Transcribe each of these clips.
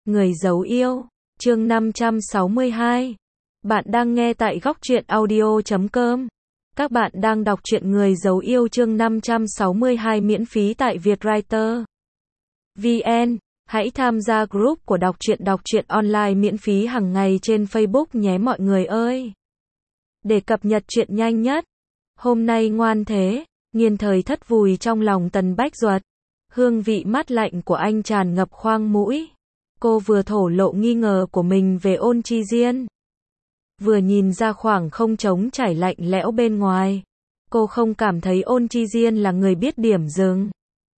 Người giấu yêu, chương 562. Bạn đang nghe tại góc truyện audio.com. Các bạn đang đọc truyện Người giấu yêu chương 562 miễn phí tại Vietwriter VN. Hãy tham gia group của đọc truyện online miễn phí hàng ngày trên Facebook nhé mọi người ơi. Để cập nhật truyện nhanh nhất. Hôm nay ngoan thế, Nghiên Thời Thất vùi trong lòng Tần Bách Duật. Hương vị mát lạnh của anh tràn ngập khoang mũi. Cô vừa thổ lộ nghi ngờ của mình về Ôn Chi Diên, vừa nhìn ra khoảng không trống trải lạnh lẽo bên ngoài. Cô không cảm thấy Ôn Chi Diên là người biết điểm dừng.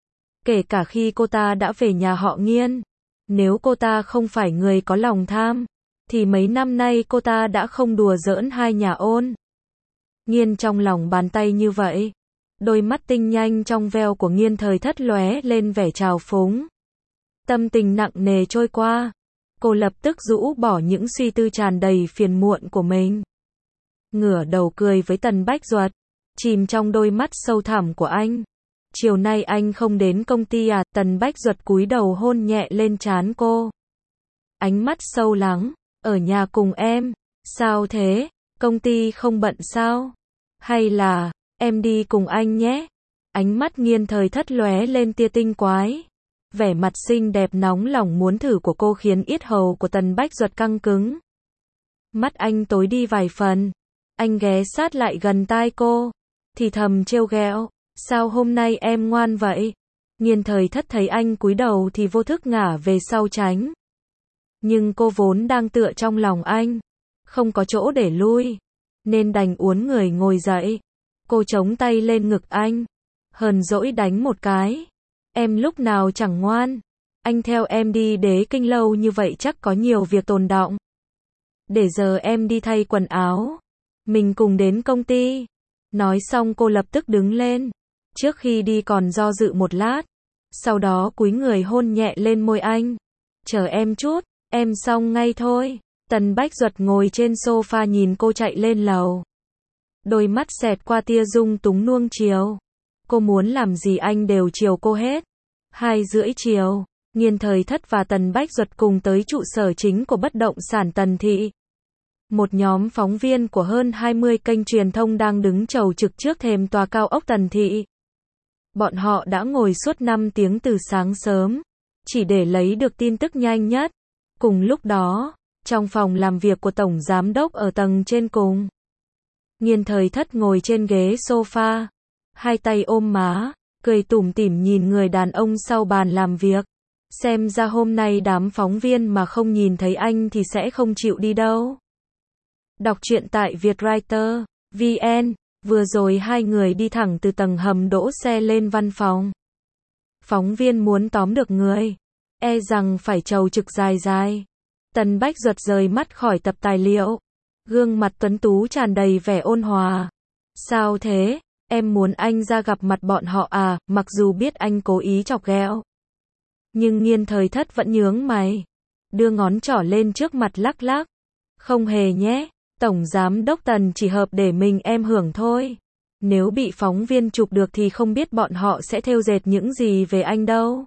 Kể cả khi cô ta đã về nhà họ Nghiên, nếu cô ta không phải người có lòng tham, thì mấy năm nay cô ta đã không đùa giỡn hai nhà Ôn Nghiên trong lòng bàn tay như vậy. Đôi mắt tinh nhanh trong veo của Nghiên Thời Thất lóe lên vẻ trào phúng. Tâm tình nặng nề trôi qua. Cô lập tức rũ bỏ những suy tư tràn đầy phiền muộn của mình. Ngửa đầu cười với Tần Bách Duật, chìm trong đôi mắt sâu thẳm của anh. Chiều nay anh không đến công ty à? Tần Bách Duật cúi đầu hôn nhẹ lên trán cô. Ánh mắt sâu lắng, ở nhà cùng em. Sao thế? Công ty không bận sao? Hay là, em đi cùng anh nhé? Ánh mắt Nghiên Thời Thất lóe lên tia tinh quái. Vẻ mặt xinh đẹp nóng lòng muốn thử của cô khiến yết hầu của Tần Bách Duật căng cứng. Mắt anh tối đi vài phần. Anh ghé sát lại gần tai cô, thì thầm trêu ghẹo, sao hôm nay em ngoan vậy? Nghiên Thời Thất thấy anh cúi đầu thì vô thức ngả về sau tránh. Nhưng cô vốn đang tựa trong lòng anh, không có chỗ để lui, nên đành uốn người ngồi dậy. Cô chống tay lên ngực anh, hờn dỗi đánh một cái. Em lúc nào chẳng ngoan. Anh theo em đi Đế Kinh lâu như vậy chắc có nhiều việc tồn đọng. Để giờ em đi thay quần áo, mình cùng đến công ty. Nói xong cô lập tức đứng lên. Trước khi đi còn do dự một lát, sau đó cúi người hôn nhẹ lên môi anh. Chờ em chút, em xong ngay thôi. Tần Bách Duật ngồi trên sofa nhìn cô chạy lên lầu. Đôi mắt xẹt qua tia dung túng nuông chiều. Cô muốn làm gì anh đều chiều cô hết. 2:30 chiều, Nghiên Thời Thất và Tần Bách Duật cùng tới trụ sở chính của bất động sản Tần Thị. Một nhóm phóng viên của hơn 20 kênh truyền thông đang đứng chầu trực trước thềm tòa cao ốc Tần Thị. Bọn họ đã ngồi suốt 5 tiếng từ sáng sớm, chỉ để lấy được tin tức nhanh nhất. Cùng lúc đó, trong phòng làm việc của Tổng Giám đốc ở tầng trên cùng, Nghiên Thời Thất ngồi trên ghế sofa, hai tay ôm má, cười tủm tỉm nhìn người đàn ông sau bàn làm việc. Xem ra hôm nay đám phóng viên mà không nhìn thấy anh thì sẽ không chịu đi đâu. Đọc truyện tại Vietwriter VN. Vừa rồi hai người đi thẳng từ tầng hầm đỗ xe lên văn phòng. Phóng viên muốn tóm được người, e rằng phải chầu trực dài dài. Tần Bách Duật rời mắt khỏi tập tài liệu. Gương mặt tuấn tú tràn đầy vẻ ôn hòa. Sao thế? Em muốn anh ra gặp mặt bọn họ à? Mặc dù biết anh cố ý chọc ghẹo, nhưng Nghiên Thời Thất vẫn nhướng mày, đưa ngón trỏ lên trước mặt lắc lắc. Không hề nhé, Tổng Giám đốc Tần chỉ hợp để mình em hưởng thôi. Nếu bị phóng viên chụp được thì không biết bọn họ sẽ thêu dệt những gì về anh đâu.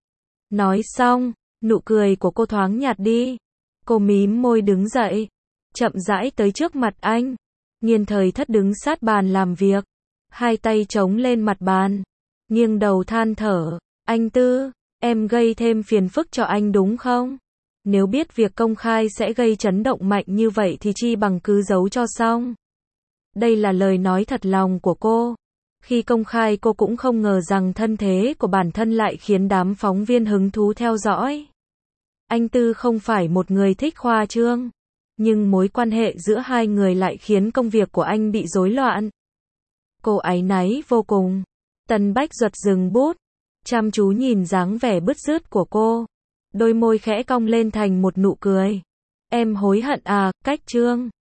Nói xong, nụ cười của cô thoáng nhạt đi. Cô mím môi đứng dậy, chậm rãi tới trước mặt anh. Nghiên Thời Thất đứng sát bàn làm việc, hai tay chống lên mặt bàn, nghiêng đầu than thở. Anh Tư, em gây thêm phiền phức cho anh đúng không? Nếu biết việc công khai sẽ gây chấn động mạnh như vậy thì chi bằng cứ giấu cho xong. Đây là lời nói thật lòng của cô. Khi công khai cô cũng không ngờ rằng thân thế của bản thân lại khiến đám phóng viên hứng thú theo dõi. Anh Tư không phải một người thích khoa trương, nhưng mối quan hệ giữa hai người lại khiến công việc của anh bị rối loạn. Cô áy náy vô cùng. Tần Bách Duật dừng bút, chăm chú nhìn dáng vẻ bứt rứt của cô. Đôi môi khẽ cong lên thành một nụ cười. Em hối hận à? Cách Trương